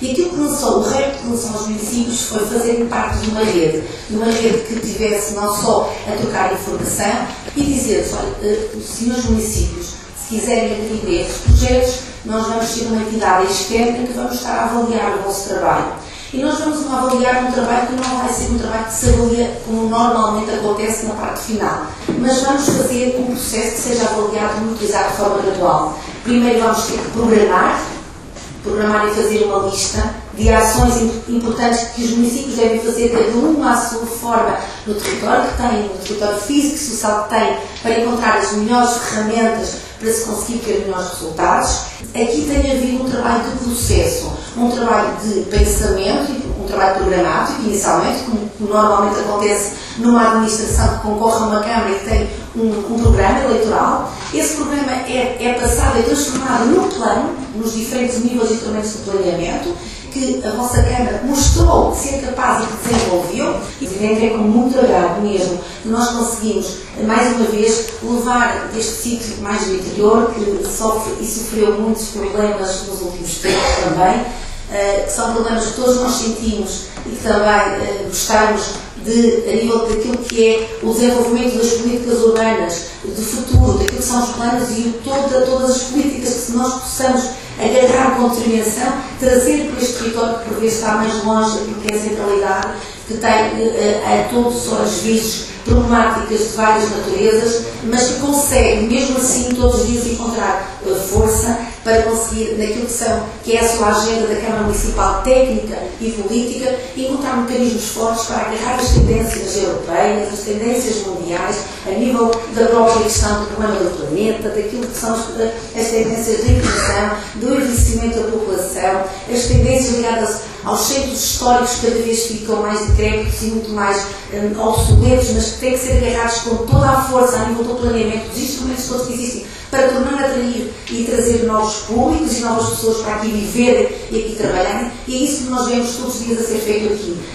E aquilo que lançou, o repto que lançou aos municípios foi fazerem parte de uma rede que tivesse não só a trocar informação e dizer-lhes, olha, os senhores municípios, se quiserem aderir a estes projetos, nós vamos ser uma entidade externa que vamos estar a avaliar o vosso trabalho. E nós vamos avaliar um trabalho que não vai ser um trabalho que se avalia como normalmente acontece na parte final, mas vamos fazer um processo que seja avaliado e utilizado de forma gradual. Primeiro vamos ter que programar e fazer uma lista de ações importantes que os municípios devem fazer, cada um à sua forma, no território que têm, no território físico e social que têm, para encontrar as melhores ferramentas para se conseguir ter melhores resultados. Aqui tem havido um trabalho de processo, um trabalho de pensamento, um trabalho programático, inicialmente, como normalmente acontece numa administração que concorre a uma Câmara e que tem um programa eleitoral. Esse programa é passado e transformado num plano, nos diferentes níveis e instrumentos de planeamento, que a vossa Câmara mostrou ser capaz e que desenvolveu. E é com muito agrado mesmo que nós conseguimos, mais uma vez, levar este sítio mais do interior, que sofre e sofreu muitos problemas nos últimos tempos também, que são problemas que todos nós sentimos e que também gostamos de, a nível daquilo que é o desenvolvimento das políticas urbanas, de futuro, daquilo que são os planos e todas as políticas que, se nós possamos agarrar com determinação, trazer para este território que por vezes está mais longe daquilo que é a centralidade, que tem a todos os vícios, problemáticas de várias naturezas, mas que consegue, mesmo assim, todos os dias encontrar força para conseguir, naquilo que é a sua agenda da Câmara Municipal técnica e política, encontrar mecanismos fortes para agarrar as tendências europeias, as tendências mundiais, a nível da própria questão do problema do planeta, daquilo que são as tendências de inclusão, do envelhecimento da população, as tendências ligadas aos centros históricos que cada vez ficam mais decrépitos e muito mais obsoletos, mas que têm que ser agarrados com toda a força a nível do planeamento, dos instrumentos todos que existem, para tornar a atrair e trazer novos públicos e novas pessoas para aqui viverem e aqui trabalharem, e é isso que nós vemos todos os dias a ser feito aqui.